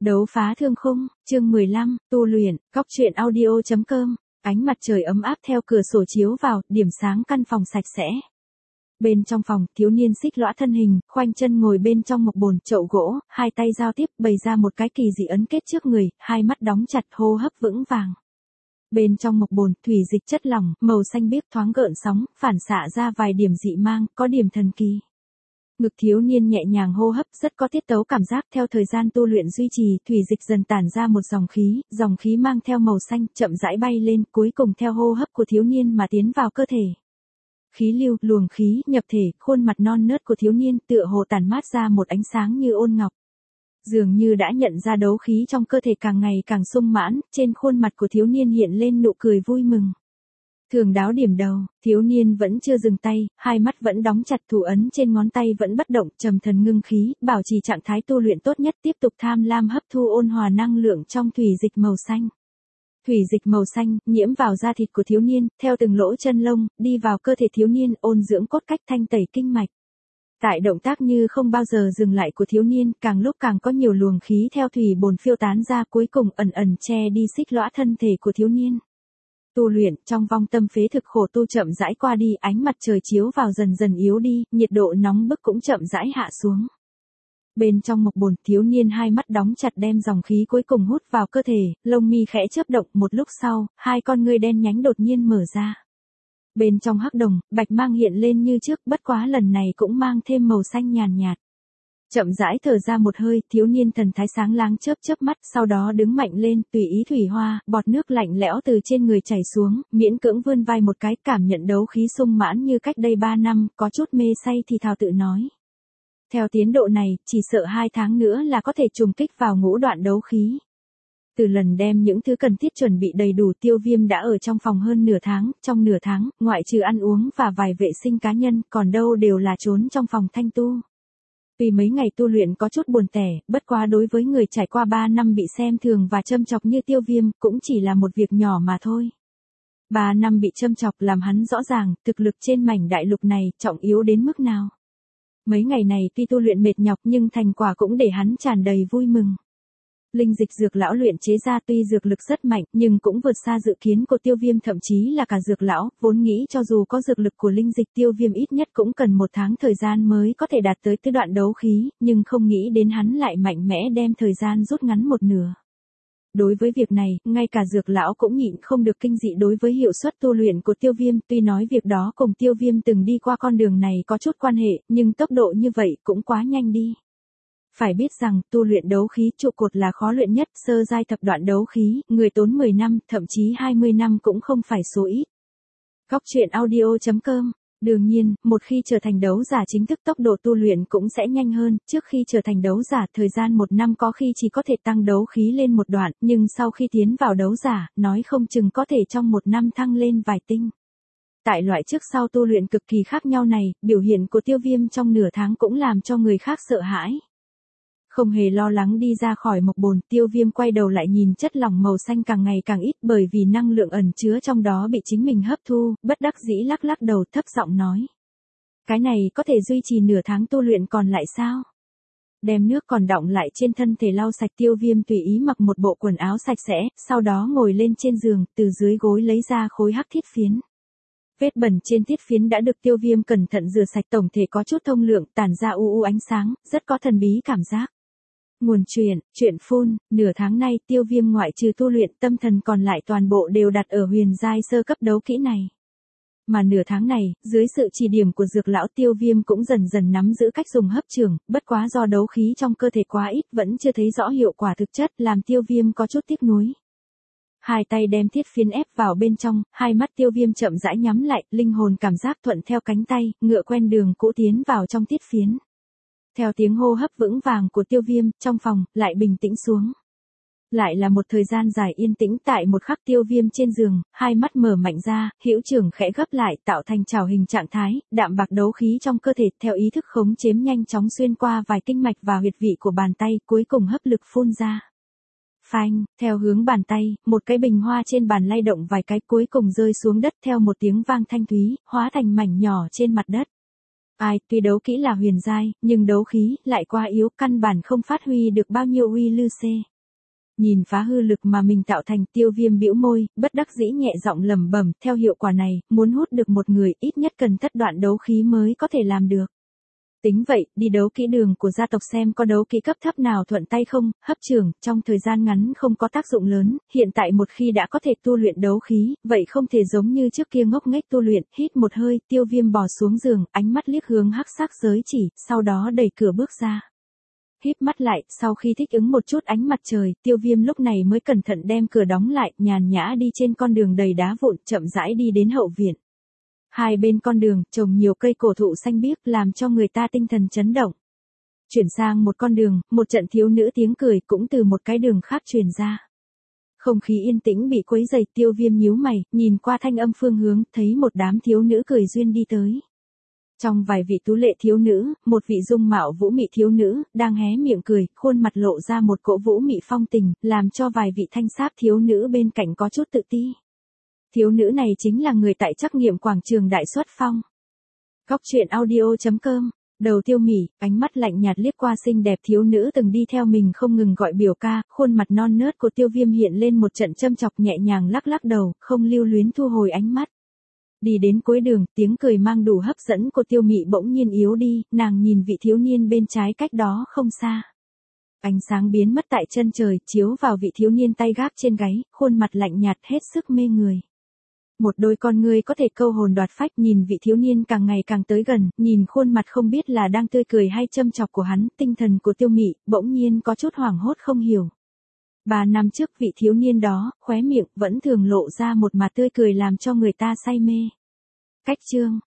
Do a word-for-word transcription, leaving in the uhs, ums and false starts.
Đấu phá thương khung, chương mười lăm, tu luyện, góc truyện audio chấm com, ánh mặt trời ấm áp theo cửa sổ chiếu vào, điểm sáng căn phòng sạch sẽ. Bên trong phòng, thiếu niên xích lõa thân hình, khoanh chân ngồi bên trong một bồn chậu gỗ, hai tay giao tiếp bày ra một cái kỳ dị ấn kết trước người, hai mắt đóng chặt, hô hấp vững vàng. Bên trong một bồn, thủy dịch chất lỏng, màu xanh biếc thoáng gợn sóng, phản xạ ra vài điểm dị mang, có điểm thần kỳ. Ngực thiếu niên nhẹ nhàng hô hấp, rất có tiết tấu cảm giác. Theo thời gian tu luyện duy trì, thủy dịch dần tản ra một dòng khí, dòng khí mang theo màu xanh, chậm rãi bay lên, cuối cùng theo hô hấp của thiếu niên mà tiến vào cơ thể. Khí lưu, luồng khí, nhập thể, khuôn mặt non nớt của thiếu niên tựa hồ tản mát ra một ánh sáng như ôn ngọc. Dường như đã nhận ra đấu khí trong cơ thể càng ngày càng sung mãn, trên khuôn mặt của thiếu niên hiện lên nụ cười vui mừng. Thường đáo điểm đầu, thiếu niên vẫn chưa dừng tay, hai mắt vẫn đóng chặt, thủ ấn trên ngón tay vẫn bất động, trầm thần ngưng khí, bảo trì trạng thái tu luyện tốt nhất, tiếp tục tham lam hấp thu ôn hòa năng lượng trong thủy dịch màu xanh. Thủy dịch màu xanh, nhiễm vào da thịt của thiếu niên, theo từng lỗ chân lông, đi vào cơ thể thiếu niên, ôn dưỡng cốt cách, thanh tẩy kinh mạch. Tại động tác như không bao giờ dừng lại của thiếu niên, càng lúc càng có nhiều luồng khí theo thủy bồn phiêu tán ra, cuối cùng ẩn ẩn che đi xích lõa thân thể của thiếu niên. Tu luyện, trong vong tâm phế thực khổ tu chậm rãi qua đi, ánh mặt trời chiếu vào dần dần yếu đi, nhiệt độ nóng bức cũng chậm rãi hạ xuống. Bên trong mộc bồn, thiếu niên hai mắt đóng chặt đem dòng khí cuối cùng hút vào cơ thể, lông mi khẽ chớp động, một lúc sau, hai con ngươi đen nhánh đột nhiên mở ra. Bên trong hắc đồng, bạch mang hiện lên như trước, bất quá lần này cũng mang thêm màu xanh nhàn nhạt. Chậm rãi thở ra một hơi, thiếu niên thần thái sáng láng chớp chớp mắt, sau đó đứng mạnh lên, tùy ý thủy hoa, bọt nước lạnh lẽo từ trên người chảy xuống, miễn cưỡng vươn vai một cái, cảm nhận đấu khí sung mãn như cách đây ba năm, có chút mê say thì thào tự nói. Theo tiến độ này, chỉ sợ hai tháng nữa là có thể trùng kích vào ngũ đoạn đấu khí. Từ lần đem những thứ cần thiết chuẩn bị đầy đủ, Tiêu Viêm đã ở trong phòng hơn nửa tháng, trong nửa tháng, ngoại trừ ăn uống và vài vệ sinh cá nhân, còn đâu đều là trốn trong phòng thanh tu. Tuy mấy ngày tu luyện có chút buồn tẻ, bất quá đối với người trải qua ba năm bị xem thường và châm chọc như Tiêu Viêm, cũng chỉ là một việc nhỏ mà thôi. ba năm bị châm chọc làm hắn rõ ràng, thực lực trên mảnh đại lục này, trọng yếu đến mức nào. Mấy ngày này tuy tu luyện mệt nhọc nhưng thành quả cũng để hắn tràn đầy vui mừng. Linh dịch dược lão luyện chế ra tuy dược lực rất mạnh, nhưng cũng vượt xa dự kiến của Tiêu Viêm, thậm chí là cả dược lão, vốn nghĩ cho dù có dược lực của linh dịch, Tiêu Viêm ít nhất cũng cần một tháng thời gian mới có thể đạt tới tư đoạn đấu khí, nhưng không nghĩ đến hắn lại mạnh mẽ đem thời gian rút ngắn một nửa. Đối với việc này, ngay cả dược lão cũng nhịn không được kinh dị đối với hiệu suất tu luyện của Tiêu Viêm, tuy nói việc đó cùng Tiêu Viêm từng đi qua con đường này có chút quan hệ, nhưng tốc độ như vậy cũng quá nhanh đi. Phải biết rằng, tu luyện đấu khí trụ cột là khó luyện nhất, sơ giai thập đoạn đấu khí, người tốn mười năm, thậm chí hai mươi năm cũng không phải số ít. Góc truyện audio chấm com. Đương nhiên, một khi trở thành đấu giả chính thức tốc độ tu luyện cũng sẽ nhanh hơn, trước khi trở thành đấu giả, thời gian một năm có khi chỉ có thể tăng đấu khí lên một đoạn, nhưng sau khi tiến vào đấu giả, nói không chừng có thể trong một năm thăng lên vài tinh. Tại loại trước sau tu luyện cực kỳ khác nhau này, biểu hiện của Tiêu Viêm trong nửa tháng cũng làm cho người khác sợ hãi. Không hề lo lắng đi ra khỏi mộc bồn, Tiêu Viêm quay đầu lại nhìn chất lỏng màu xanh càng ngày càng ít, bởi vì năng lượng ẩn chứa trong đó bị chính mình hấp thu, bất đắc dĩ lắc lắc đầu, thấp giọng nói. Cái này có thể duy trì nửa tháng tu luyện còn lại sao? Đem nước còn đọng lại trên thân thể lau sạch, Tiêu Viêm tùy ý mặc một bộ quần áo sạch sẽ, sau đó ngồi lên trên giường, từ dưới gối lấy ra khối hắc thiết phiến. Vết bẩn trên thiết phiến đã được Tiêu Viêm cẩn thận rửa sạch, tổng thể có chút thông lượng, tản ra u u ánh sáng, rất có thần bí cảm giác. Nguồn truyện, truyện phun, nửa tháng nay Tiêu Viêm ngoại trừ tu luyện, tâm thần còn lại toàn bộ đều đặt ở huyền giai sơ cấp đấu kỹ này. Mà nửa tháng này, dưới sự chỉ điểm của dược lão, Tiêu Viêm cũng dần dần nắm giữ cách dùng hấp trường, bất quá do đấu khí trong cơ thể quá ít vẫn chưa thấy rõ hiệu quả thực chất, làm Tiêu Viêm có chút tiếc nuối. Hai tay đem thiết phiến ép vào bên trong, hai mắt Tiêu Viêm chậm rãi nhắm lại, linh hồn cảm giác thuận theo cánh tay, ngựa quen đường cũ tiến vào trong thiết phiến. Theo tiếng hô hấp vững vàng của Tiêu Viêm, trong phòng, lại bình tĩnh xuống. Lại là một thời gian dài yên tĩnh, tại một khắc Tiêu Viêm trên giường, hai mắt mở mạnh ra, hữu trưởng khẽ gấp lại, tạo thành trảo hình trạng thái, đạm bạc đấu khí trong cơ thể, theo ý thức khống chế nhanh chóng xuyên qua vài kinh mạch và huyệt vị của bàn tay, cuối cùng hấp lực phun ra. Phanh, theo hướng bàn tay, một cái bình hoa trên bàn lay động vài cái, cuối cùng rơi xuống đất theo một tiếng vang thanh thúy, hóa thành mảnh nhỏ trên mặt đất. Ai, tuy đấu kỹ là huyền giai, nhưng đấu khí lại quá yếu, căn bản không phát huy được bao nhiêu uy lư xê. Nhìn phá hư lực mà mình tạo thành, Tiêu Viêm bĩu môi, bất đắc dĩ nhẹ giọng lẩm bẩm, theo hiệu quả này, muốn hút được một người ít nhất cần thất đoạn đấu khí mới có thể làm được. Tính vậy, đi đấu kỹ đường của gia tộc xem có đấu kỹ cấp thấp nào thuận tay không, hấp trưởng, trong thời gian ngắn không có tác dụng lớn, hiện tại một khi đã có thể tu luyện đấu khí, vậy không thể giống như trước kia ngốc nghếch tu luyện, hít một hơi, Tiêu Viêm bò xuống giường, ánh mắt liếc hướng hắc sắc giới chỉ, sau đó đẩy cửa bước ra. Híp mắt lại, sau khi thích ứng một chút ánh mặt trời, Tiêu Viêm lúc này mới cẩn thận đem cửa đóng lại, nhàn nhã đi trên con đường đầy đá vụn, chậm rãi đi đến hậu viện. Hai bên con đường, trồng nhiều cây cổ thụ xanh biếc làm cho người ta tinh thần chấn động. Chuyển sang một con đường, một trận thiếu nữ tiếng cười cũng từ một cái đường khác truyền ra. Không khí yên tĩnh bị quấy rầy, Tiêu Viêm nhíu mày, nhìn qua thanh âm phương hướng, thấy một đám thiếu nữ cười duyên đi tới. Trong vài vị tú lệ thiếu nữ, một vị dung mạo vũ mị thiếu nữ, đang hé miệng cười, khuôn mặt lộ ra một cỗ vũ mị phong tình, làm cho vài vị thanh sáp thiếu nữ bên cạnh có chút tự ti. Thiếu nữ này chính là người tại trắc nghiệm quảng trường Đại Xuất Phong. Góc truyện audio chấm com, đầu Tiêu Mỉ, ánh mắt lạnh nhạt liếc qua xinh đẹp thiếu nữ từng đi theo mình không ngừng gọi biểu ca, khuôn mặt non nớt của Tiêu Viêm hiện lên một trận châm chọc, nhẹ nhàng lắc lắc đầu, không lưu luyến thu hồi ánh mắt. Đi đến cuối đường, tiếng cười mang đủ hấp dẫn của Tiêu Mị bỗng nhiên yếu đi, nàng nhìn vị thiếu niên bên trái cách đó không xa. Ánh sáng biến mất tại chân trời, chiếu vào vị thiếu niên tay gác trên gáy, khuôn mặt lạnh nhạt hết sức mê người. Một đôi con ngươi có thể câu hồn đoạt phách, nhìn vị thiếu niên càng ngày càng tới gần, nhìn khuôn mặt không biết là đang tươi cười hay châm chọc của hắn, tinh thần của Tiêu Mị bỗng nhiên có chút hoảng hốt không hiểu. Ba năm trước vị thiếu niên đó, khóe miệng vẫn thường lộ ra một mặt tươi cười làm cho người ta say mê. Cách chương